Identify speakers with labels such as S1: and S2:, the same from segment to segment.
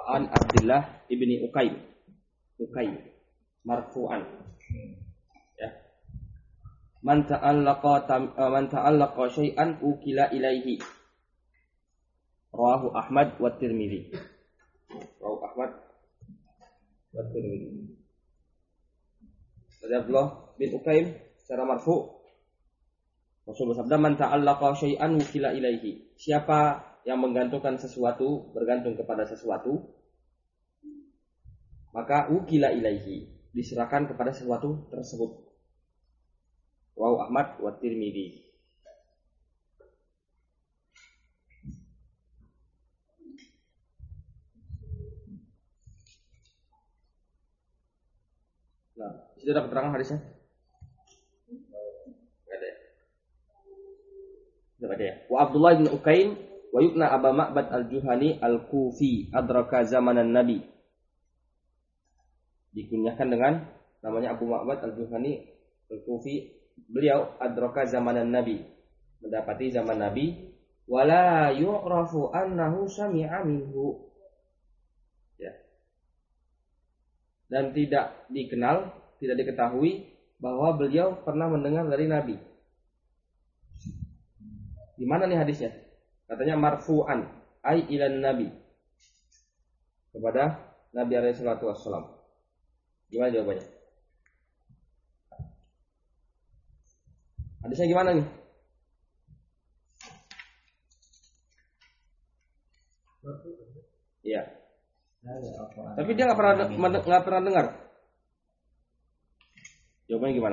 S1: an Abdullah ibni Uqaim marfu'an. Ya. Man ta'allaqa syai'an ukila ilaihi. Rawahu Ahmad wa Tirmidzi. Rawahu Ahmad wa Tirmidzi. Dari Abdullah bin Uqaim secara marfu' Rasul bersabda, man ta'allaqa syai'an ukila ilaihi. Siapa yang menggantungkan sesuatu, bergantung kepada sesuatu, maka ukila ilaihi, diserahkan kepada sesuatu tersebut. Rawahu Ahmad wa Tirmidzi. Nah, itu ada keterangan hadisnya? Enggak ada ya. Wa Abdullah bin Uqaim wa yukna Aba Ma'bad al-Juhani al-Kufi adraka zamanan Nabi. Dikunyahkan dengan namanya Abu Ma'bad al-Juhani al-Kufi. Beliau adraka zamanan Nabi, mendapati zaman Nabi, wala yu'rafu annahu sami'a minhu. Ya. Dan tidak dikenal, tidak diketahui bahwa beliau pernah mendengar dari Nabi. Di mana nih hadisnya? Katanya marfu'an, ai ilan Nabi, kepada Nabi alaihi salatu wassalam. Gimana jawabannya? Hadisnya gimana nih? Iya. Tapi dia nggak pernah dengar. Jawabannya gimana?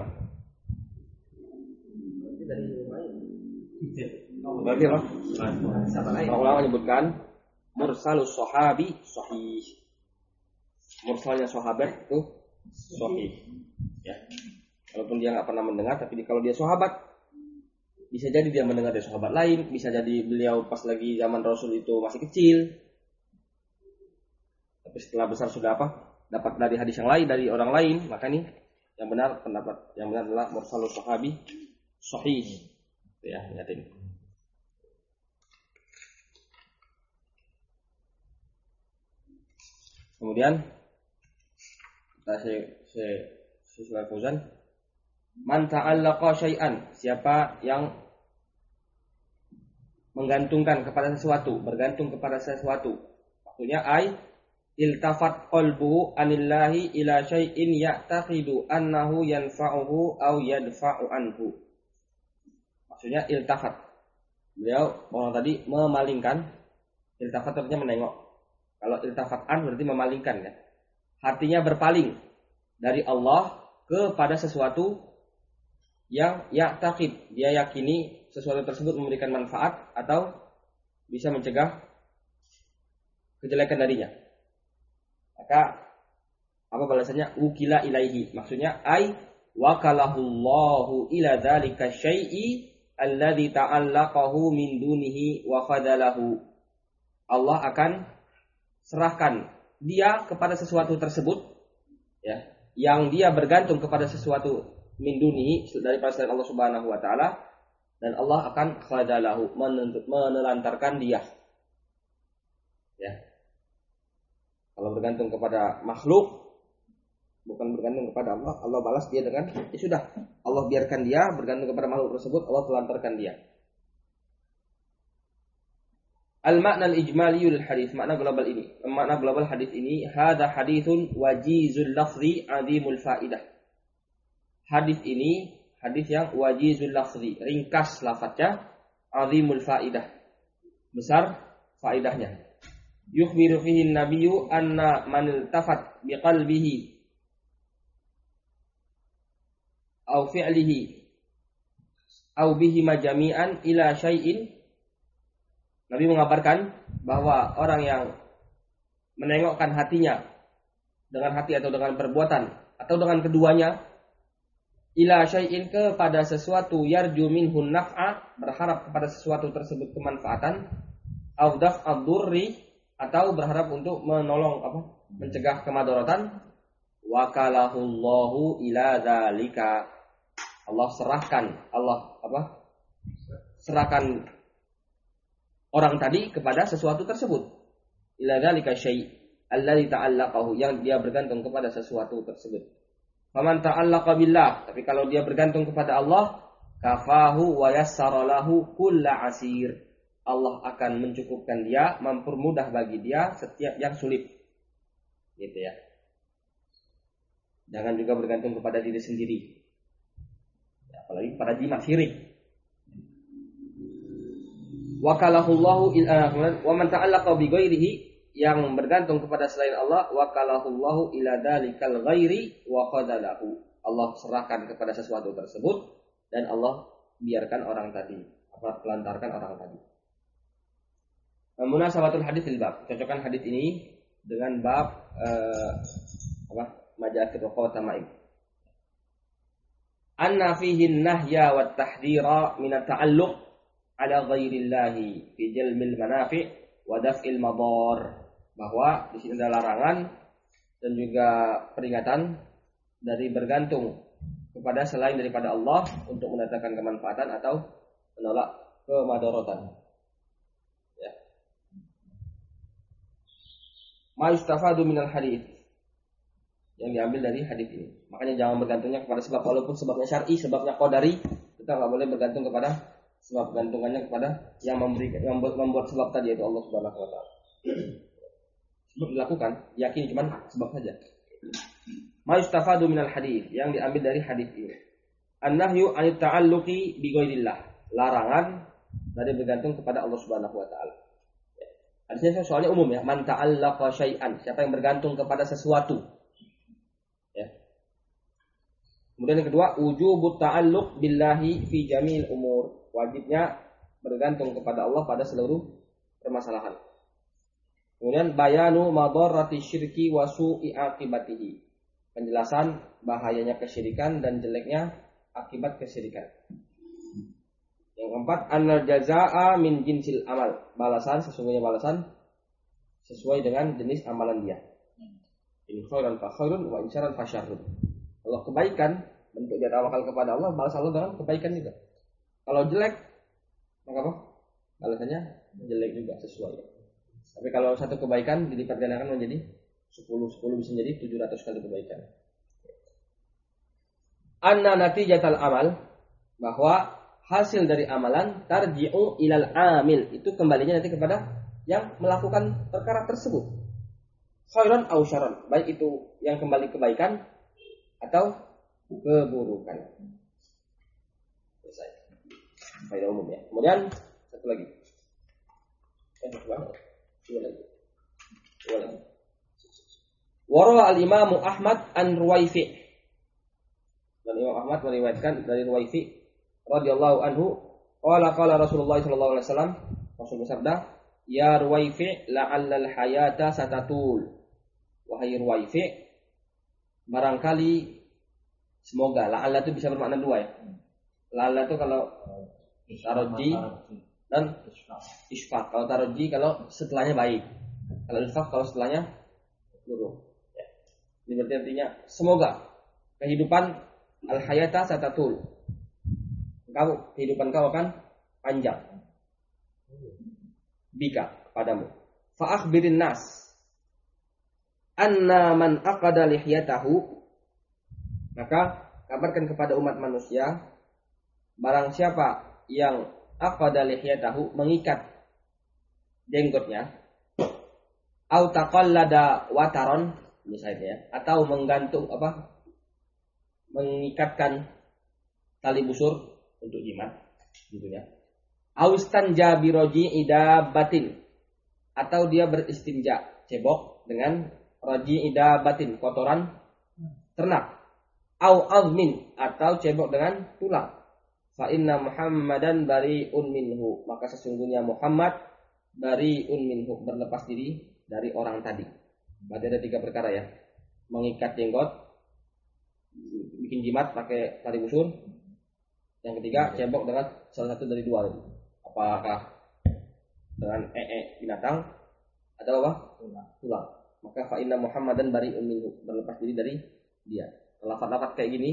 S1: Berarti apa? Ulama menyebutkan mursalus sahabi sahih. Mursalnya sahabat itu sahih. Ya. Walaupun dia nggak pernah mendengar, tapi kalau dia sahabat, bisa jadi dia mendengar dari sahabat lain, bisa jadi beliau pas lagi zaman Rasul itu masih kecil, tapi setelah besar sudah dapat dari hadis yang lain, dari orang lain, maka nih yang benar, pendapat yang benar adalah mursalus sahabi sahih. Ya, ingatin. Kemudian saya Fauzan, man ta'allaqa syai'an, siapa yang menggantungkan kepada sesuatu, bergantung kepada sesuatu. Maksudnya iltafat qalbuhu anillahi ila syai'in ya'taqidu annahu yanfa'uhu aw yadfa'u anhu. Maksudnya iltafat. Beliau orang tadi memalingkan. Iltafat artinya menengok. Kalau iltafat an berarti memalingkan ya. Hatinya berpaling dari Allah kepada sesuatu yang ya'taqid, dia yakini sesuatu tersebut memberikan manfaat atau bisa mencegah kejelekan darinya. Maka apa balasannya? Ukila ilaihi, maksudnya wakalahullahu ila dzalika syai'i alladzi ta'allaqahu min dunihi wa khadalahu. Allah akan serahkan dia kepada sesuatu tersebut ya, yang dia bergantung kepada sesuatu min dunihi, dari selain Allah Subhanahu wa taala, dan Allah akan khadalahu, menelantarkan dia. Ya. Kalau bergantung kepada makhluk, bukan bergantung kepada Allah, Allah balas dia dengan ya sudah, Allah biarkan dia bergantung kepada makhluk tersebut, Allah telantarkan dia. Al-makna al-ijmaliyul hadis, makna global ini. Makna global hadis ini, hadza haditsun wajizul lafzi azimul faidah. Hadis ini hadis yang wajizul lafzi, ringkas lafadznya, azimul faidah, besar faidahnya. Yukhbiru fihi an-nabiyyu anna man iltafat biqalbihi aw fi'lihi aw bihima jami'an ila syai'in. Nabi mengabarkan bahwa orang yang menengokkan hatinya dengan hati atau dengan perbuatan atau dengan keduanya, ila syai'in, kepada sesuatu, yarju minhun naf'a, berharap kepada sesuatu tersebut kemanfaatan, au daf'ad durri, atau berharap untuk menolong mencegah kemadaratan, wakalahullahu ila dzalika, Allah serahkan orang tadi kepada sesuatu tersebut, ila dzalika syai', alladzi ta'allaqahu, yang dia bergantung kepada sesuatu tersebut. Faman ta'allaqa billah, tapi kalau dia bergantung kepada Allah, kafahu wa yassara lahu kulla asir. Allah akan mencukupkan dia, mempermudah bagi dia setiap yang sulit. Gitu ya. Jangan juga bergantung kepada diri sendiri. Ya, apalagi pada jimat syirik. Wakalahullahu wa man ta'allaqa bi ghairihi, yang bergantung kepada selain Allah, wakalahullahu ila dalikal ghairi wa qadalahu. Allah serahkan kepada sesuatu tersebut dan Allah biarkan orang tadi, pelantarkan orang tadi. Munasabatul hadits lil bab, cocokkan hadis ini dengan bab majaatir ruqa wa tama'im. Anna fihi an-nahya wat tahdhira min at-ta'alluq ala ghairillahi fi jalmil manafi' wa daf'il madar, bahwa di sini ada larangan dan juga peringatan dari bergantung kepada selain daripada Allah untuk mendatangkan kemanfaatan atau menolak kemadharatan. Ya. Ma yustafadu minal hadits, yang diambil dari hadis ini. Makanya jangan bergantungnya kepada sebab, walaupun sebabnya syar'i, sebabnya qadari, kita enggak boleh bergantung kepada sebab, gantungannya kepada yang membuat sebab tadi, yaitu Allah Subhanahu wa taala. Sebab dilakukan, yakin cuman sebab saja. Ma yustafadu minal hadits, yang diambil dari hadis ini. An-nahyu 'anit ta'alluqi bi ghairillah, larangan dari bergantung kepada Allah Subhanahu wa taala. Hadisnya soalnya umum ya, man ta'allaqa syai'an, siapa yang bergantung kepada sesuatu. Ya. Kemudian yang kedua, wujubut ta'alluq billahi fi jamil umur, wajibnya bergantung kepada Allah pada seluruh permasalahan. Kemudian bayanu madarrati syirki wa su'i aqibatihi, penjelasan bahayanya kesyirikan dan jeleknya akibat kesyirikan. Yang keempat, annal jazaa'a min jinsil amal, balasan sesungguhnya balasan sesuai dengan jenis amalan dia. In khairan fa khairun wa in syarran fa syarrun. Kalau kebaikan bentuk dia tawakal kepada Allah, balas Allah dengan kebaikan juga. Kalau jelek, maka apa? Balasannya jelek juga sesuai. Tapi kalau satu kebaikan dilipat gandakan menjadi 10 bisa menjadi 700 kali kebaikan. Anna natijatal amal, bahwa hasil dari amalan tarji'u ilal amil, itu kembalinya nanti kepada yang melakukan perkara tersebut. Khairan aw syarran, baik itu yang kembali kebaikan atau keburukan. Selesai. Faedah umum ya. Kemudian satu lagi. Dua lagi. Warawa al-Imam Ahmad an Ruwaifi. Dan Imam Ahmad meriwayatkan dari Ruwaifi radhiyallahu anhu, qala Rasulullah sallallahu alaihi wasallam, Rasul bersabda, ya Ruwaifi la'allal hayata satatul. Wahai Ruwaifi, barangkali, semoga, la'alla itu bisa bermakna dua ya. La'alla itu kalau taroji dan isfaq. Kalau taroji kalau setelahnya baik, kalau isfaq kalau setelahnya buruk. Ya. Ini berarti artinya semoga kehidupan al-hayata satatul, kehidupan kau akan panjang, bika padamu. Fa akhbirin nas anna man aqada lihyatahu, maka kabarkan kepada umat manusia, barang siapa yang aqada lihyatahu, mengikat jenggotnya, au taqallada wataron misalnya, atau menggantung mengikatkan tali busur untuk jimat gitu ya. Austan jabiroji idabatin, atau dia beristinja, cebok dengan roji idabatin, kotoran ternak. Au azmin, atau cebok dengan tulang. Fa inna Muhammadan bari'un minhu, maka sesungguhnya Muhammad bari'un minhu, berlepas diri dari orang tadi. Berarti ada 3 perkara ya. Mengikat jenggot, bikin jimat pakai tali busur. Yang ketiga, cebok dengan salah satu dari 2. Apakah dengan binatang atau apa? Tulang. Maka fa inna Muhammadan bari'un minhu, berlepas diri dari dia. Lafaz-lafaz kayak gini,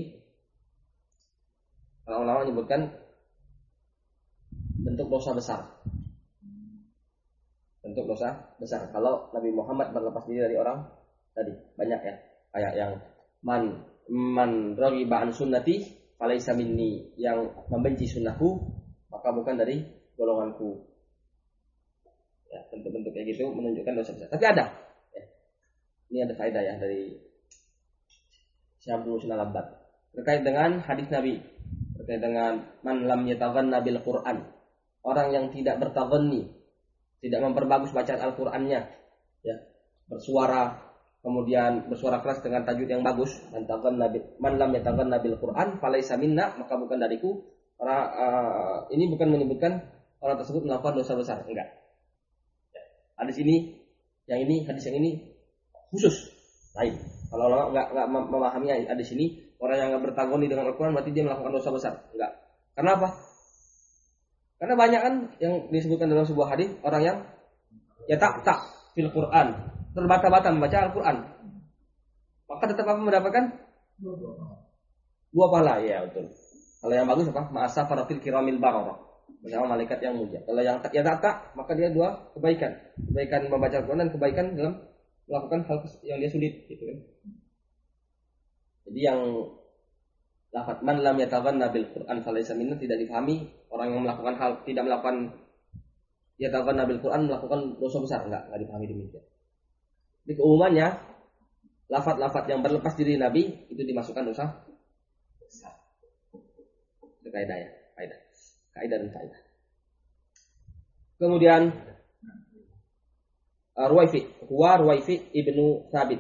S1: ulama menyebutkan bentuk dosa besar. bentuk dosa besar. Kalau Nabi Muhammad berlepas diri dari orang tadi banyak ya, kayak yang man raghiba an sunnati falaysa minni, yang membenci sunnahku maka bukan dari golonganku. Ya, bentuk-bentuk kayak gitu menunjukkan dosa besar. Tapi ada. Ya. Ini ada faedah ya dari Syekh Abdul Muhsin Al-Abbad terkait dengan hadis Nabi, terkait dengan man lam yataghanna bil Qur'an, orang yang tidak bertaghanni, tidak memperbagus bacaan Al-Qur'annya, ya, bersuara kemudian bersuara keras dengan tajwid yang bagus, man lam yataghanna bil Qur'an falaysa minna, maka bukan dariku. Ini bukan menyebutkan orang tersebut melakukan dosa besar, enggak. Hadis ini, hadis yang ini khusus lain. Kalau orang nggak memahami hadis ini, orang yang nggak bertagoni dengan Al-Quran berarti dia melakukan dosa besar. Enggak. Karena apa? Karena banyak kan yang disebutkan dalam sebuah hadis, orang yang ya tak fil Quran, terbata-bata membaca Al-Quran, maka tetap apa mendapatkan dua pahala. Ya betul. Kalau yang bagus apa? Ma'asafara fil kiramil bararah, bersama malaikat yang mulia. Kalau yang tak, maka dia dua kebaikan membaca Al-Quran dan kebaikan dalam melakukan hal yang dia sulit, gitu kan. Jadi yang lafaz man lam yataghanna bil Quran falaysa minna tidak difahami orang yang melakukan hal tidak melakukan yataghanna bil Quran melakukan dosa besar, enggak dipahami demikian. Di keumumannya lafaz-lafaz yang berlepas diri Nabi itu dimasukkan dosa besar. Itu kaidah ya, kaidah dan kaidah. Kemudian Ruwaifi ibnu Thabit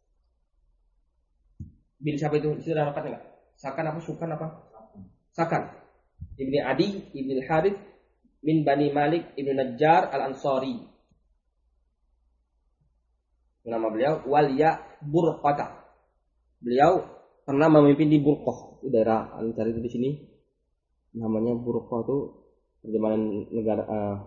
S1: bin siapa itu? Sudah dapat enggak? Sukan apa? Sakan. Ibni Adi ibn Harith min Bani Malik ibn Najjar al-Ansari. Nama beliau Waliya Burqata. Beliau pernah memimpin di Burqah, itu daerah Ansar itu di sini. Namanya Burqah itu terjemahan negara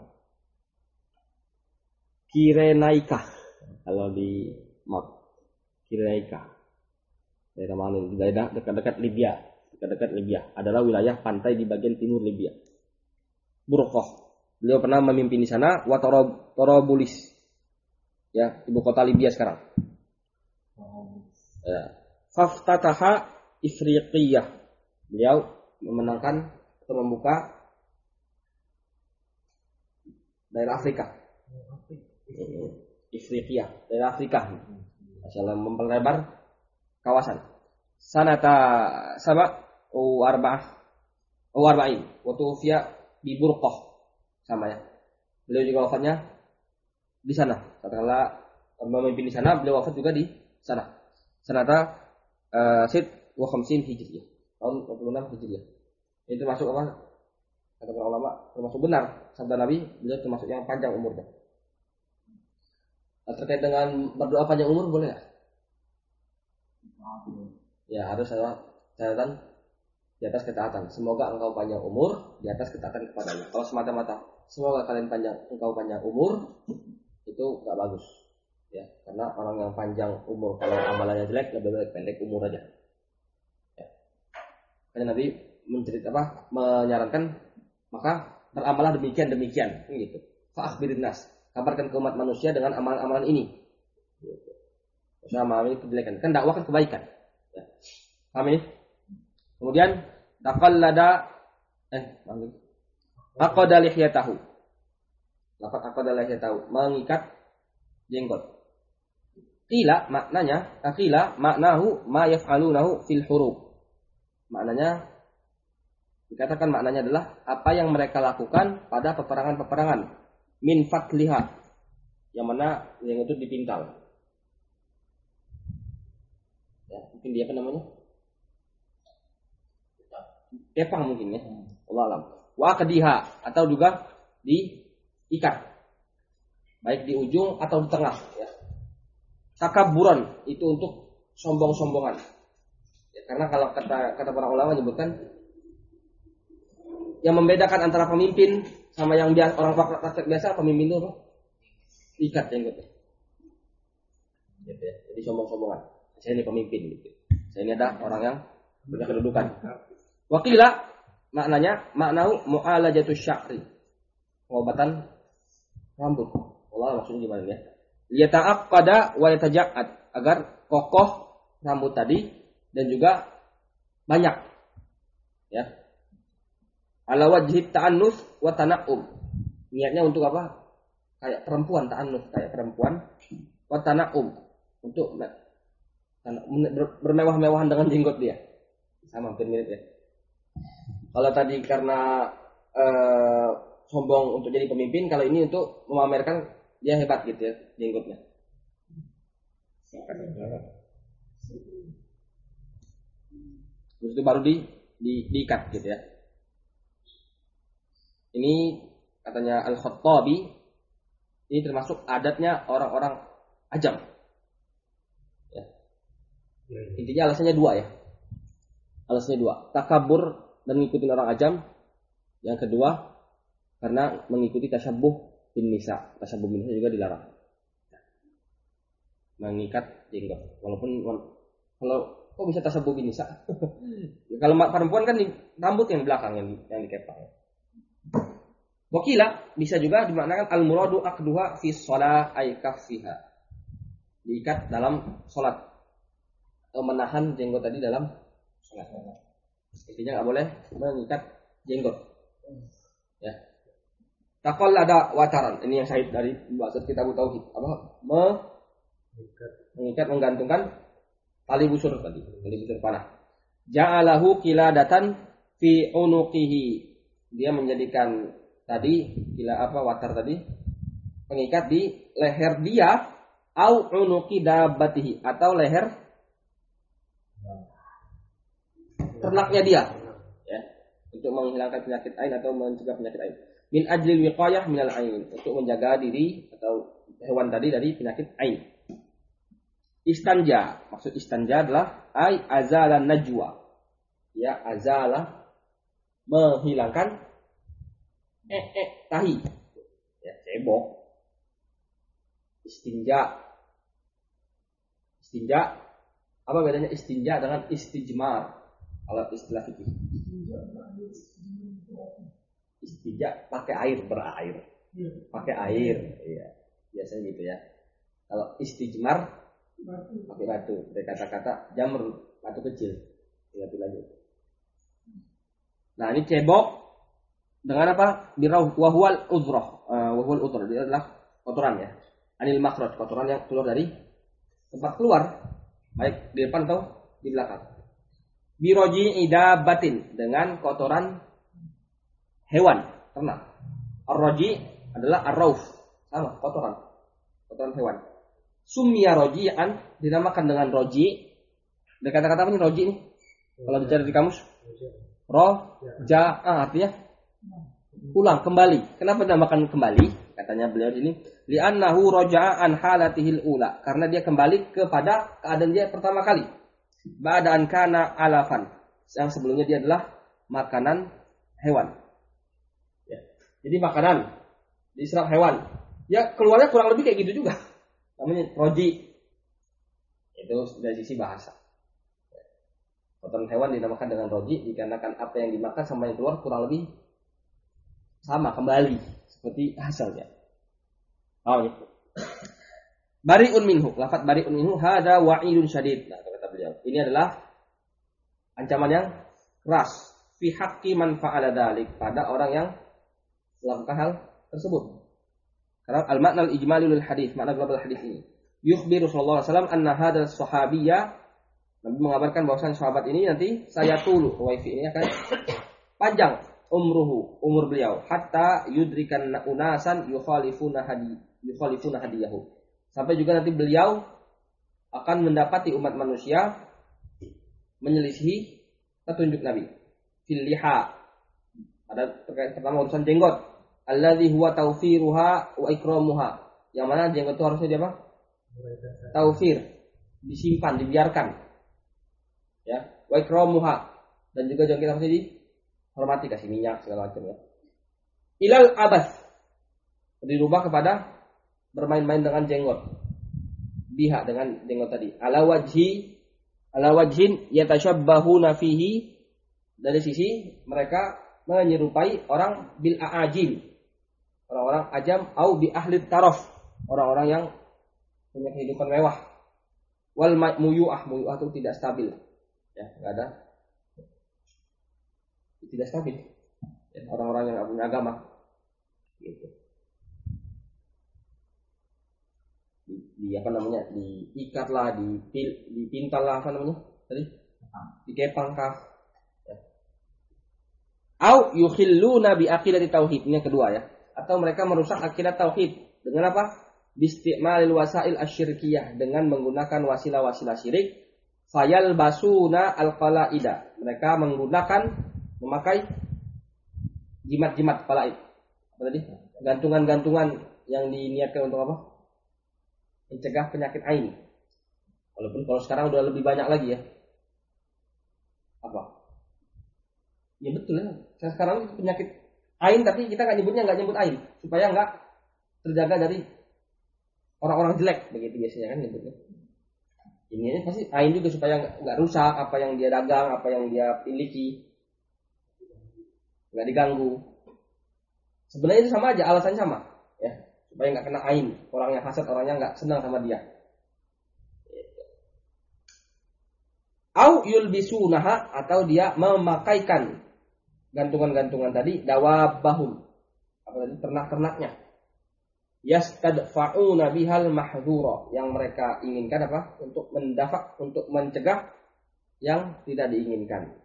S1: Kirenaika kalau di map. Kirenaika. Daerah mana? Daerah dekat-dekat Libya. Adalah wilayah pantai di bagian timur Libya. Burqah. Beliau pernah memimpin di sana. Torobulis. Ya, ibu kota Libya sekarang. Ya. Faftataha Ifriqiyah. Beliau memenangkan atau membuka daerah Afrika. Ifriqiyah, daerah Afrika. Masalah memperlebar kawasan. Sanata sama arba'in waktu via di Burqah sama ya. Beliau juga wafatnya di sana. Setelah memimpin di sana, beliau wafat juga di sana. Sanata Sid wa khamsin Hijriyah. Tahun 26 Hijriyah. Ini termasuk apa? Kata para ulama, termasuk benar sabda Nabi, beliau termasuk yang panjang umurnya. Terkait dengan berdoa panjang umur boleh nggak? Ya harus ada catatan di atas ketaatan. Semoga engkau panjang umur di atas ketaatan kepadanya. Kalau semata-mata semoga kalian engkau panjang umur, itu nggak bagus. Ya, karena orang yang panjang umur kalau amalannya jelek lebih baik pendek umur aja. Ya. Karena Nabi menyarankan maka beramalah demikian gitu. Fa'akhbirin nas, kabarkan ke umat manusia dengan amalan-amalan ini. Gitu. Maksudnya amalan ini kejelekan, kan dakwah kan kebaikan. Ya. Paham ini? Kemudian taqallada aqada lihyatahu. Lafaz aqada lihyatahu, mengikat jenggot. Qila maknahu ma yaf'alunahu fil hurub. Maknanya dikatakan maknanya adalah apa yang mereka lakukan pada peperangan-peperangan min fatliha, yang mana yang itu dipintal. Ya, mungkin dia apa namanya? Kepang mungkin ya. Allah alam. Wa qadiha, atau juga diikat. Baik di ujung atau di tengah ya. Takabburan itu untuk sombong-sombongan. Ya, karena kalau kata para ulama menyebutkan yang membedakan antara pemimpin sama yang biasa, orang praktek biasa, pemimpin itu apa? Ikat jenggotnya. Gitu ya. Jadi sombong-sombongan. Saya ini pemimpin gitu. Saya ini ada orang yang punya kedudukan. Wakila maknahu mu'alajatus sya'ri. Pengobatan rambut. Allah maksudnya gimana ya? Yata'aqqada wa yataja'ad, agar kokoh rambut tadi dan juga banyak. Ya. Ala wajhi ta'annus wa tana'um. Niatnya untuk apa? Kayak perempuan, ta'annus kayak perempuan, wa tana'um, untuk bermewah-mewahan dengan jenggot dia. Sama hampir mirip ya. Kalau tadi karena sombong untuk jadi pemimpin, kalau ini untuk memamerkan dia hebat gitu ya jenggotnya. Terus itu baru diikat gitu ya. Ini katanya Al-Khattabi, ini termasuk adatnya orang-orang Ajam. Ya. Intinya alasannya dua ya. Alasannya dua, takabur dan mengikuti orang Ajam. Yang kedua, karena mengikuti tasyabbuh bin nisa. Tasyabbuh bin nisa juga dilarang. Mengikat jenggot. Walaupun kalau kok bisa tasyabbuh bin nisa? Kalau perempuan kan rambut yang belakang yang dikepang. Wakila bisa juga dimaknakan al-muradu aqduha fi shalah ay kaffiha. Diikat dalam salat. Atau menahan jenggot tadi dalam salat. Intinya enggak boleh mengikat jenggot. Ya. Taqallada wataran. Ini yang syahid dari maksud kitab tauhid. Apa? Mengikat, menggantungkan tali busur tadi, tali busur panah. Ja'alahu qiladatan fi unuqihi. Dia menjadikan tadi watar tadi pengikat di leher dia, au unuqi dabbatihi, atau leher ternaknya dia, ya, untuk menghilangkan penyakit ain atau mencegah penyakit ain. Min ajlil wiqayah minal ain, untuk menjaga diri atau hewan tadi dari penyakit ain. Istanja, maksud istanja adalah ai azala najwa, ya, azala menghilangkan tahi, ya, cebok. Istinja, apa bedanya istinja dengan istijmar? Kalau istilah fikih, istinja pakai air, berair, pakai air, ya, biasanya gitu ya. Kalau istijmar pakai batu, dari kata-kata jamr, batu kecil, ingat lagi. Nah, ini cebok dengan apa? Birauh wahwal udhrah. Wahwal udhrah dia adalah kotoran ya. Anil makhraj, kotoran yang keluar dari tempat keluar, baik di depan atau di belakang. Biroji idabatin, dengan kotoran hewan ternak. Ar-roji adalah ar-rauf, sama kotoran hewan. Summiya roji'an, dinamakan dengan roji. Dari kata-kata apa nih roji ini? Kalau dicari di kamus, roja'a artinya ulang, kembali. Kenapa dinamakan kembali? Katanya beliau ini, li'annahu raja'a an halatihil ula, karena dia kembali kepada keadaan dia pertama kali. Ba'da'an kana alafan, yang sebelumnya dia adalah makanan hewan. Ya. Jadi makanan diserap hewan, ya keluarnya kurang lebih kayak gitu juga. Namanya roji. Itu dari sisi bahasa. Kotoran hewan dinamakan dengan roji dikarenakan apa yang dimakan sama yang keluar kurang lebih sama, kembali seperti hasilnya. Oh, gitu. Bari'un minhu, lafaz bari'un minhu hada wa'idun syadid. Nah, kata beliau, ini adalah ancaman yang keras fi haqqi man fa'ala dzalik, pada orang yang melakukan hal tersebut. Karena al-makna al-ijmali lil hadis, makna global hadis ini. Yukhbiru sallallahu alaihi wasallam anna hadzal sahabiyya, Nabi mengabarkan bahwasanya sahabat ini nanti saya tulu, wifi ini akan panjang umur beliau, hatta yudrikan unasan yukhalifuna hadiyahu. Sampai juga nanti beliau akan mendapati umat manusia menyelisihi petunjuk Nabi. Fil liha, ada terkait pertama urusan jenggot. Alladzi huwa tawfiruha wa ikramuha. Yang mana jenggot itu harusnya dia apa? Tawfir, disimpan, dibiarkan. Ya, wa ikramuha, dan juga jenggot harusnya dihormati, kasih minyak segala macam ya. Ilal abas, dirubah kepada bermain-main dengan jenggot. Biha, dengan jenggot tadi. Ala wajhin yatashabbahuna fihi, dari sisi mereka menyerupai orang bil aajim, orang-orang ajam, au bi ahli taraf, orang-orang yang punya kehidupan mewah. Wal muyu'ah itu tidak stabil. Ya, enggak ada. Tidak stabil. Ya, orang-orang yang enggak punya agama. Gitu. Di apa namanya? Diikat lah, dipintal lah apa namanya? Tadi? Dikepang kah? Ya. Au yukhilluna bi aqidati tauhid. Ini yang kedua ya. Atau mereka merusak akidah tauhid dengan apa? Bisti'malil wasail asyirkiyah, dengan menggunakan wasilah-wasilah syirik. Fayal basuna al-qalaida. Mereka memakai jimat-jimat qalaid. Apa tadi? Gantungan-gantungan yang diniatkan untuk apa? Mencegah penyakit ain. Walaupun kalau sekarang udah lebih banyak lagi ya. Apa? Ya betul ya. Sekarang penyakit ain, tapi kita nggak nyebut ain supaya nggak terjaga dari orang-orang jelek, begitu biasanya kan nyebutnya. Ini pasti ain juga supaya nggak rusak apa yang dia dagang, apa yang dia miliki, nggak diganggu. Sebenarnya itu sama aja, alasannya sama, ya, supaya nggak kena ain, orang yang hasad, orangnya nggak senang sama dia. Au yulbisunaha, atau dia memakaikan gantungan-gantungan tadi dawabahum, apa tadi, ternak-ternaknya. Yastadfa'una bihal mahdhura, yang mereka inginkan apa? Untuk mendafak, untuk mencegah yang tidak diinginkan.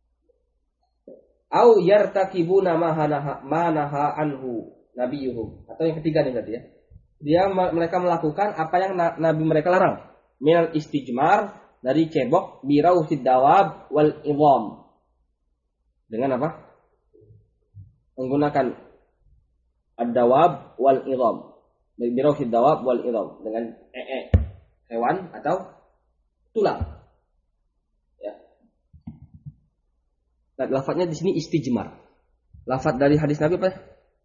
S1: Au yartakibuna manaha anhu nabiyuhum, atau yang ketiga nih berarti ya. Mereka melakukan apa yang nabi mereka larang. Minal istijmar, dari cebok, birausid dawab wal idham. Dengan apa? Menggunakan ad-dawab wal idham. Birausid dawab wal idham, dengan hewan atau tulang. Ya. Nah, lafadznya di sini istijmar. Lafadz dari hadis Nabi apa?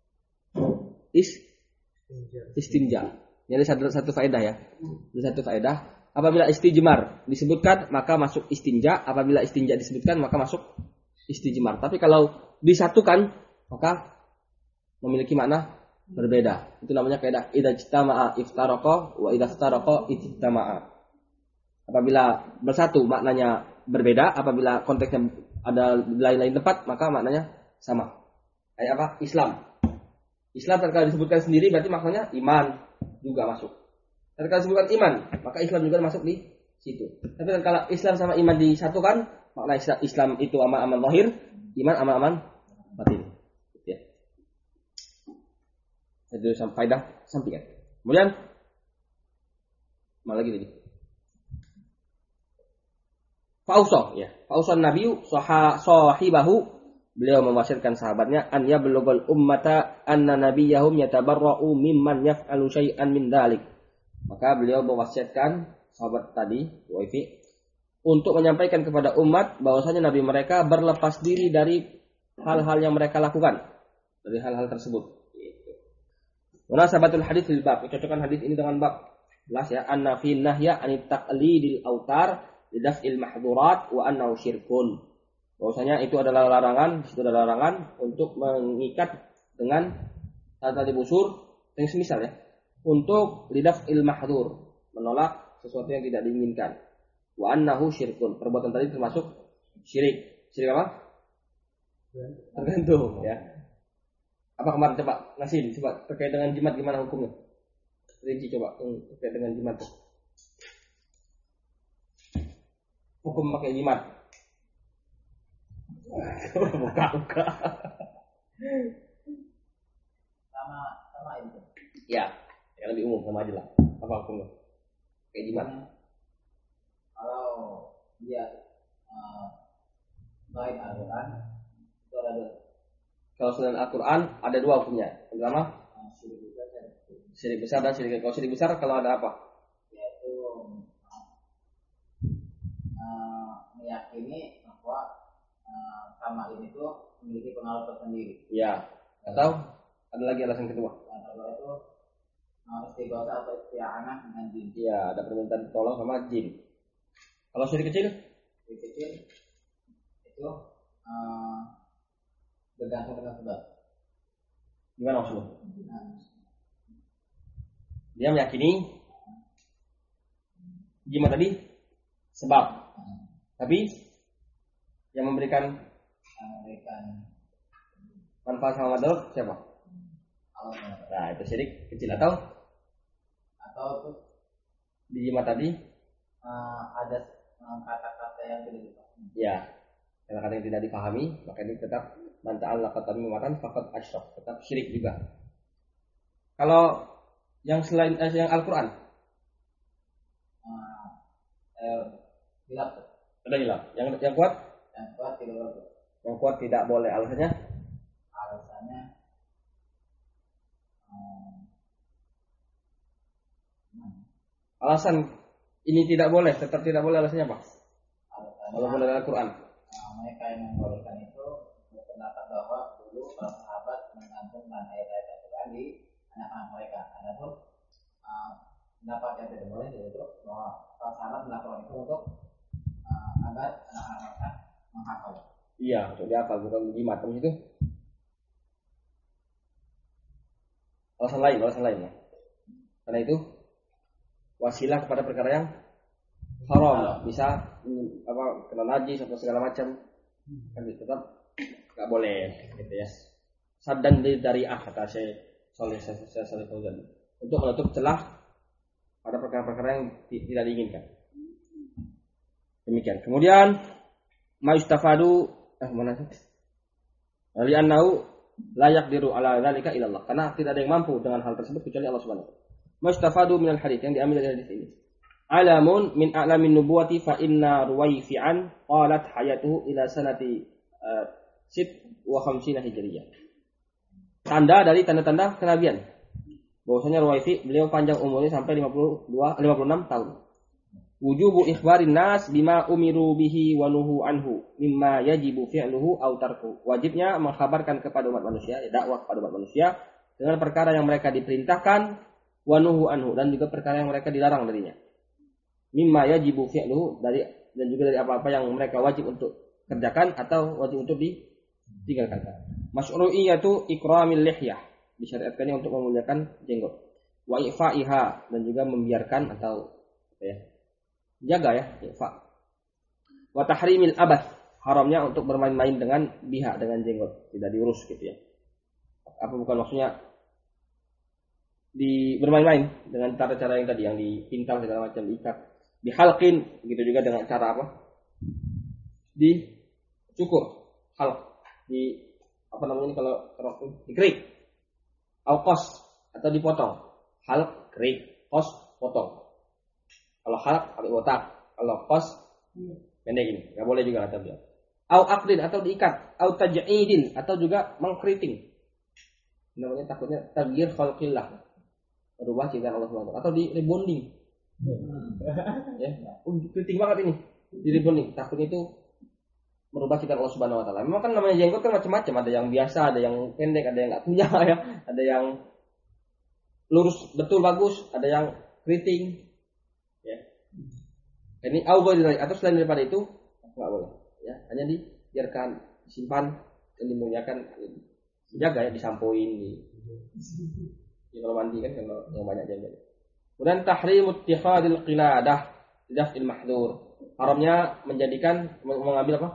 S1: Istinja. Ini satu faedah ya. Ini satu faedah. Apabila istijmar disebutkan maka masuk istinja. Apabila istinja disebutkan maka masuk istijmar. Tapi kalau disatukan maka memiliki makna berbeda. Itu namanya kaidah idza ijtama'a iftaraqa wa idza iftaraqa ijtama'a. Apabila bersatu maknanya berbeda, apabila konteksnya ada lain-lain tempat maka maknanya sama. Kayak apa? Islam tatkala disebutkan sendiri berarti maknanya iman juga masuk. Tatkala disebutkan iman, maka Islam juga masuk di situ. Tapi tatkala Islam sama iman disatukan, makna Islam itu amal-amal zahir, iman amal-amal batin. Itu faedah sampingan. Kemudian mana lagi tadi? Fausoh ya. Fausoh Nabi sahibahu, beliau mewasiatkan sahabatnya an yablughal ummata anna nabiyahum yatabarra'u mimman yaf'alu syai'an min dzalik. Maka beliau mewasiatkan sahabat tadi, Wifi, untuk menyampaikan kepada umat bahwasanya nabi mereka berlepas diri dari hal-hal yang mereka lakukan, dari hal-hal tersebut. Munasabatul hadits fil bab, cocokan hadis ini dengan bab. Jelas ya, anna fi nahya anit taqlidil autar lidaf'il mahdhurat wa annahu syirkun. Bahwasanya itu adalah larangan, untuk mengikat dengan tali busur yang semisal ya, untuk lidaf'il mahdhur, menolak sesuatu yang tidak diinginkan. Wa annahu syirkun. Perbuatan tadi termasuk syirik. Syirik apa? Tergantung ya. Apa kemarin coba ngasih coba terkait dengan jimat gimana hukumnya? Rinci coba terkait dengan jimat. Hukum pakai jimat. Buka. Sama itu. Ya, yang lebih umum sama aja lah. Apa hukumnya? Pakai jimat.
S2: Kalau dia baik Al-Quran, itu ada dua.
S1: Kalau selain Al-Quran ada dua hukumnya. Yang pertama syirik besar dan syirik. Kalau syirik besar kalau ada apa?
S2: Yaitu meyakini bahwa sama ini tuh memiliki pengaruh tersendiri.
S1: Ya. Atau ada lagi alasan kedua?
S2: Yang kedua itu istighotsah atau isti'anah dengan jin.
S1: Ya, ada permintaan tolong sama jin. Kalau syirik kecil?
S2: Syirik kecil itu bergantung dengan sebab.
S1: Gimana maksudnya? Dia meyakini jimat tadi sebab, tapi yang memberikan manfaat sama madarat siapa?
S2: Allah.
S1: Nah, itu syirik kecil atau
S2: Atau
S1: di jimat tadi
S2: ada kata-kata yang tidak dipahami.
S1: ya, kata-kata yang tidak dipahami, maka ini tetap man ta'allaqa tamimatan faqad asyrak, tetap syirik juga. Kalau yang selain yang Al-Qur'an
S2: Hilaf.
S1: ada hilang. Yang kuat
S2: Yang kuat tidak boleh.
S1: yang kuat tidak boleh, alasannya
S2: Alasannya
S1: alasan ini tidak boleh, tetap tidak boleh, alasannya apa?
S2: alasannya
S1: Walaupun ada Al-Qur'an.
S2: mereka yang membolehkan itu berpendapat bahwa dulu para sahabat menggantungkan ayat-ayat Al-Quran di anak-anak mereka. Adapun pendapat yang tidak boleh yaitu bahwa para sahabat melakukan itu untuk agar anak-anak mereka menghafal.
S1: Iya, untuk dihafal, bukan jimat. Terus itu alasan lain ya. Karena itu wasilah kepada perkara yang haram, bisa kena najis atau segala macam, kan tetap nggak boleh, gitu ya. Saddan dari kata saya Saleh Fauzan, untuk menutup celah pada perkara-perkara yang tidak diinginkan. Demikian. Kemudian ma'istafadu mana sih? Li'annahu la yaqdiru ala dzalika illa Allah. Karena tidak ada yang mampu dengan hal tersebut kecuali Allah Subhanahu wa taala. Ma'istafadu minal hadits, yang diambil dari hadis ini. Alamun min a'lamin nubuwati fa inna ruwayfi'an qalat hayatuhu ila sanati sit wa khamsina hijriyah. Tanda dari tanda-tanda kenabian. Bahwasanya Ruwayfi beliau panjang umurnya sampai 56 tahun. Wujubu ikhbarin nas bima umiru bihi wa nuhu anhu mimma yajibu fi'luhu aw tarku. Wajibnya mengkhabarkan kepada umat manusia, dakwah kepada umat manusia dengan perkara yang mereka diperintahkan wa nuhu anhu, dan juga perkara yang mereka dilarang darinya. Mimma yajibu fi'luhu, dari dan juga dari apa-apa yang mereka wajib untuk kerjakan atau wajib untuk ditinggalkan. Masyru'iyatu ikramil lihyah, disyariatkannya untuk memuliakan jenggot. Wa ifa'iha, dan juga membiarkan atau jaga ya, ifa. Wa tahrimil abath, haramnya untuk bermain-main dengan biha, dengan jenggot, tidak diurus gitu ya. Apa bukan maksudnya bermain-main dengan cara-cara yang tadi, yang dipintal segala macam, diikat, dihalqin, begitu juga dengan cara apa? Dicukur, halq, apa namanya kalau dikerik, qas atau dipotong. Halq, kerik, qas, potong. Kalau halq pakai botak, kalau qas pendek ini, enggak boleh juga kata beliau. Au aqdin, atau diikat, au taj'idin, atau juga mengkeriting. Namanya takutnya taghyir khalqillah, berubah ciptaan Allah SWT, atau di rebonding. Ya, keriting banget ini, di rebonding. Takutnya itu merubah ciptaan Allah Subhanahu wa taala. Memang kan namanya jenggot kan macam-macam, ada yang biasa, ada yang pendek, ada yang enggak punya ya, ada yang lurus betul bagus, ada yang keriting. Ya. Ini atau selain daripada itu enggak boleh. Ya, hanya dibiarkan, disimpan, dan dimuliakan, dijaga ya, disampoin kalau mandi kan, kalau yang banyak jenggot. Kemudian tahrimut ittikhadil qiladah lidaf'il mahdhur. Haramnya mengambil apa?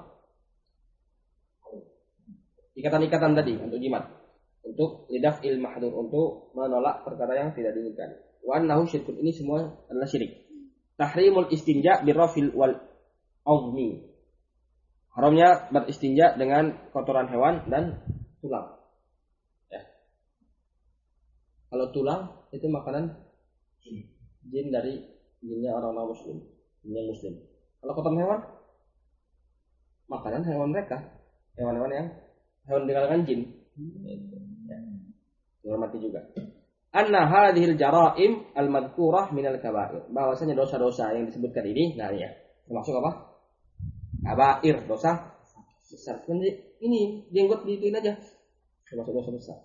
S1: Ikatan-ikatan tadi untuk jimat, untuk lidaf'il mahdhur, untuk menolak perkara yang tidak diinginkan. Wa annahu syirkun, ini semua adalah syirik. Tahrimul istinja birrafil wal azmi. Haramnya beristinja dengan kotoran hewan dan tulang. Ya. Kalau tulang itu makanan jin dari jinnya orang-orang muslim, jinnya muslim. Kalau kotoran hewan, makanan hewan mereka, hewan-hewan yang hewan di kalangan jin. Ya. Dihormati juga. Anna hadhil jaraim al-madhkurah minal kabair. Bahwasanya dosa-dosa yang disebutkan ini, nah ya, termasuk apa? Kabair, dosa besar. Ini jenggot diituin aja, termasuk dosa besar.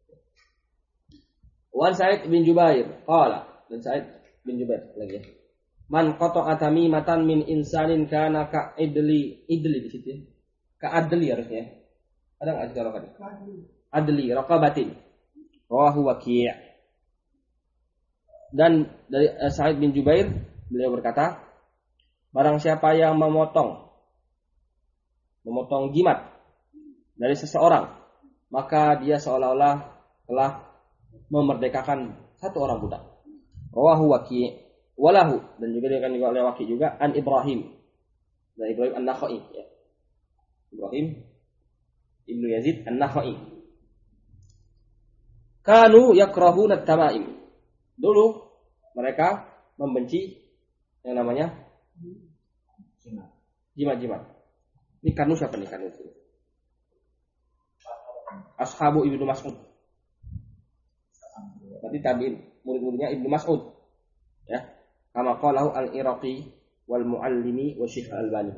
S1: Wan Sa'id bin Jubair qala, dan Sa'id bin Jubair lagi ya. Man qata'a tamimatan min insanin kana ka idli di situ. Ya. Ka adli harusnya. Ada enggak sih raqabatin? Adli raqabatin. Rawahu Waqi'. Dan dari Sa'id bin Jubair beliau berkata, barang siapa yang memotong jimat dari seseorang, maka dia seolah-olah telah memerdekakan satu orang budak. Rawahu Waki' walahu, dan juga diriwayatkan oleh Waki' juga an Ibrahim, dari Ibrahim An-Nakhai, ya. Ibrahim Ibnu Yazid An-Nakhai. Kanu yakrahuna at-tamaim. Dulu mereka membenci yang namanya jimat. Ini kanu siapa nih kanu? Ashabu Ibnu Mas'ud. Berarti tabi'in, murid-muridnya Ibnu Mas'ud. Ya. Kama qalahu al-Iraqi wal Muallimi wa Syekh Al-Albani.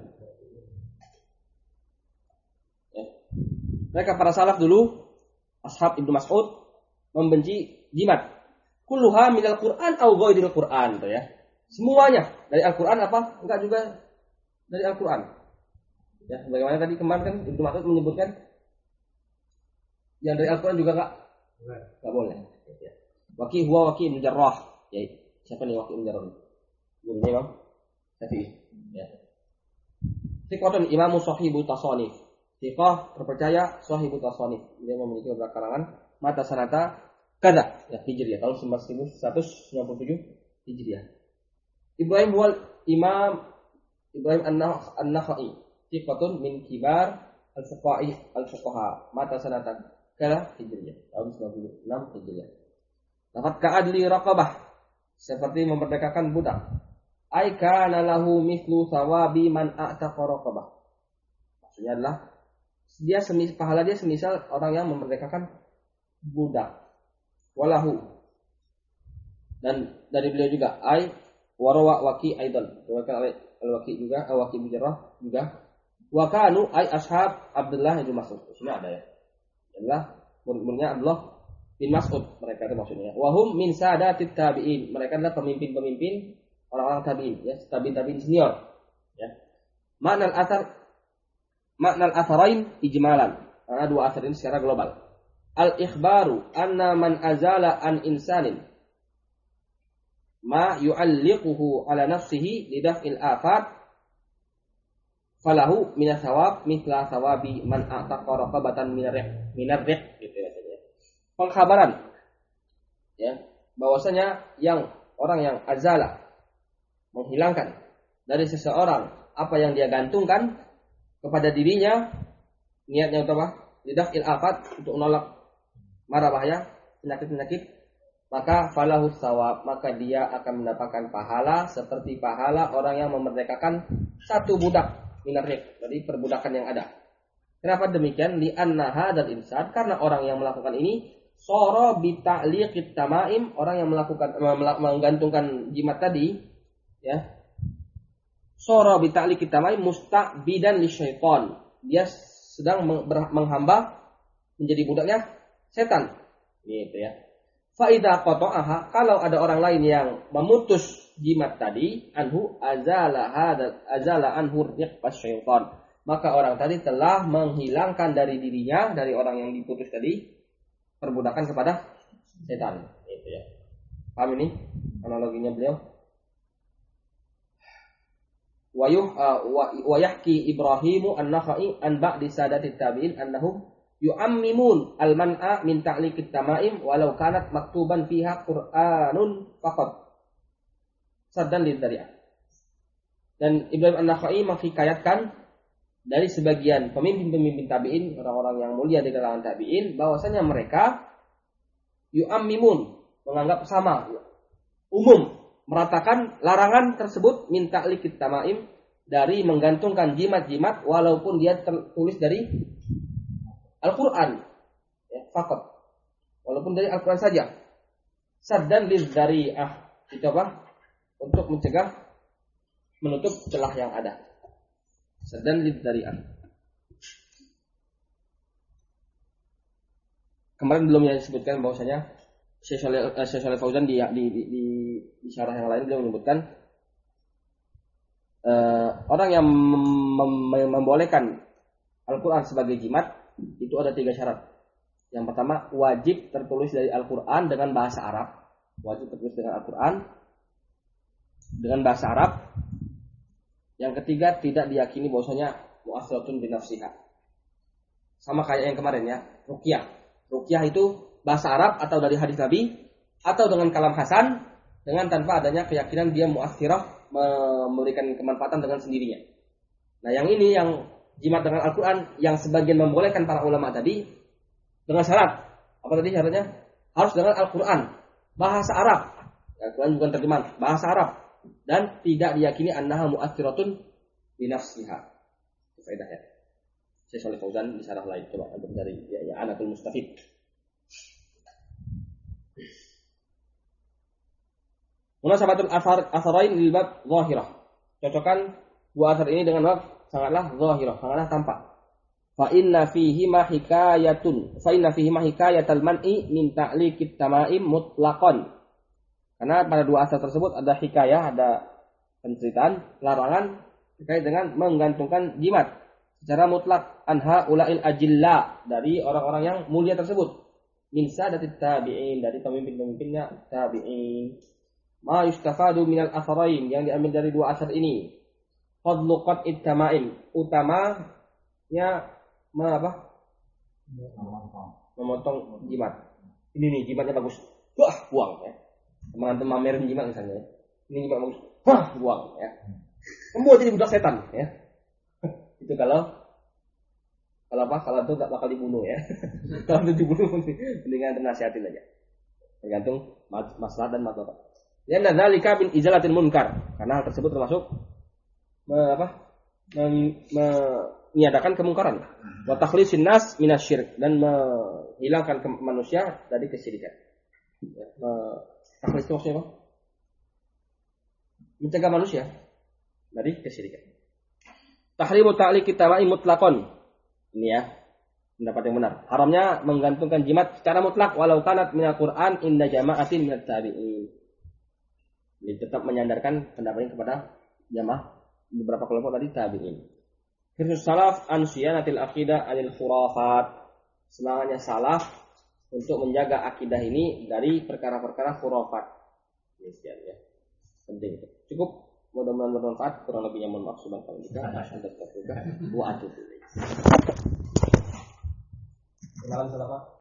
S1: Ya. Mereka para salaf dulu, ashab Ibnu Mas'ud, membenci jimat. Kulluha minal Qur'an au ghairil Qur'an, gitu ya. Semuanya dari Al-Qur'an apa? Enggak juga dari Al-Qur'an. Ya, bagaimana tadi kemarin kan Ibnu Mas'ud menyebutkan yang dari Al-Qur'an juga enggak boleh. Ya. Waki' bin Jarrah. Ya, siapa nih Waki' bin Jarrah? Gurunya Imam Syafi'i. Ya. Thiqatun Imamu Shahibu Tasanif. Thiqah terpercaya Shahibu Tasanif. Dia memiliki beberapa karangan mata sanata kada, ya, Hijriah tahun 1197 Hijriah. Ibrahim Imam Ibrahim An-Nakhai, thiqatun min kibar al-fuqaha mata sanata kada Hijriah tahun 96 Hijriah. Lafaz ka'adli raqabah, seperti memerdekakan budak. Ai kana lahu mithlu thawabi man a'taqa raqabah. Maksudnya adalah pahala dia semisal orang yang memerdekakan budak. Walahu, dan dari beliau juga ai warawa Waki' aidan, diriwayatkan oleh Al-Waki' juga, Al-Waki' bin Jarrah juga. Wa kanu ai ashab Abdullah bin Mas'ud. Maksudnya ada ya. Adalah murid-muridnya Abdullah bin Mas'ud, mereka itu maksudnya. Wa hum min sadatit tabi'in, mereka adalah pemimpin-pemimpin orang-orang tabi'in, ya, tabi'in senior, ya. Makna al-atharain ijmalan. Karena dua asar ini secara global. Al-ikhbaru anna man azala an insanin ma yu'alliquhu ala nafsihi lidaf'il afat falahu minas thawab mithla thawabi man a'taqa raqabatan minar riq, gitu ya. Pengkhabaran, ya, bahwasanya yang orang yang azala, menghilangkan dari seseorang apa yang dia gantungkan kepada dirinya, niatnya untuk apa? Lidaf'il afat, untuk menolak mara bahaya, penyakit-penyakit, maka falahu thawab, maka dia akan mendapatkan pahala seperti pahala orang yang memerdekakan satu budak minarrik, dari perbudakan yang ada. Kenapa demikian? Li anna hadzal insan, karena orang yang melakukan ini sara bi ta'liqit tamaim, orang yang melakukan menggantungkan jimat tadi, ya. Sara bi ta'liqit tamaim musta'bidan li syaitan. Dia sedang menghamba, menjadi budaknya setan, gitu ya. Fa idza qata'aha, kalau ada orang lain yang memutus jimat tadi, anhu azala anhu riqas syaitan, maka orang tadi telah menghilangkan dari dirinya, dari orang yang diputus tadi, perbudakan kepada setan, gitu ya. Paham ini analoginya beliau? Wa yahki Ibrahimu an-Nakhai an ba'di sadatit tabi'in annahum yu'ammimun al-man'a min ta'liqit tamaim walau kanat maktuban fiha Qur'anun faqat saddan lidari'ah. Dan Ibrahim An-Nakhai menghikayatkan dari sebagian pemimpin-pemimpin tabi'in, orang-orang yang mulia di kalangan tabi'in, bahwasanya mereka yu'ammimun, menganggap sama, umum, meratakan larangan tersebut min ta'liqit tamaim, dari menggantungkan jimat-jimat walaupun dia tertulis dari Al-Quran, ya, faqat, walaupun dari Al-Quran saja. Saddan lidzari'ah, itu apa? Untuk mencegah, menutup celah yang ada. Saddan lidzari'ah. Kemarin belum yang disebutkan bahwasanya Syekh Shalih Fauzan di syarah yang lain beliau menyebutkan orang yang membolehkan Al-Quran sebagai jimat itu ada 3 syarat. Yang pertama, wajib tertulis dari Al-Quran dengan bahasa Arab. wajib tertulis dengan Al-Quran dengan bahasa Arab. Yang ketiga, tidak diyakini bahwasanya mu'athiratun binafsiha. Sama kayak yang kemarin ya, ruqyah. Ruqyah itu bahasa Arab atau dari hadis Nabi atau dengan kalam hasan dengan tanpa adanya keyakinan dia mu'athirah, memberikan kemanfaatan dengan sendirinya. Nah, yang ini yang jimat dengan Al-Quran yang sebagian membolehkan para ulama tadi dengan syarat. Apa tadi syaratnya? Harus dengan Al-Quran, bahasa Arab. Al-Quran bukan terjemahan, bahasa Arab. Dan tidak diyakini annaha mu'athiratun binafsiha. Itu faedahnya. Syekh Shalih Fauzan di syarah lain. Coba Anda cari ya Anatul Mustafid. Munasabatul atharain lil bab zahirah. Cocokkan dua athar ini dengan bab sangatlah zahirah, sangatlah tampak. Fa inna fihi ma hikayatul man'i min ta'liqit tamaim mutlaqan. Karena pada dua asal tersebut ada hikayah, ada penceritaan, larangan terkait dengan menggantungkan jimat secara mutlak anha ulail ajilla dari orang-orang yang mulia tersebut. Min sadatit tabi'in, dari pemimpin-pemimpinnya tabi'in. Ma yustafadu minal atharain, yang diambil dari dua asar ini. Fadlu qat'it tamaim, utamanya memotong jimat. Ini nih jimatnya bagus. Wah, buang ya. Teman-teman mamerin jimat misalnya. Ini jimat bagus. Wah, buang ya. Membuat jadi budak setan ya. Itu kalau itu gak bakal dibunuh ya. Kalau itu dibunuh mendingan dinasihatin aja. Tergantung masalah dan masalah. Ya, dzalika min izalatil munkar. Karena hal tersebut termasuk meniadakan kemungkaran. Wa takhlisin nas minasyirik, dan menghilangkan manusia dari kesyirikan. Takhlis itu maksudnya apa? Mencegah manusia dari kesyirikan. Tahrimu ta'liqit tamaim mutlaqan. Ini ya, pendapat yang benar. Haramnya menggantungkan jimat secara mutlak walau kanat minal Qur'an inda jama'atin minat tabi'in. Jadi tetap menyandarkan pendapatnya kepada jamaah beberapa kelompok tadi tabi'in. Hirsus salaf an siyanatil aqidah anil khurafat. Semangatnya salaf untuk menjaga akidah ini dari perkara-perkara khurafat. Demikian ya. Penting itu. Cukup, mudah-mudahan bermanfaat. Kurang lebihnya mohon maaf subhanahu wa ta'ala. Wa atubu ilaih.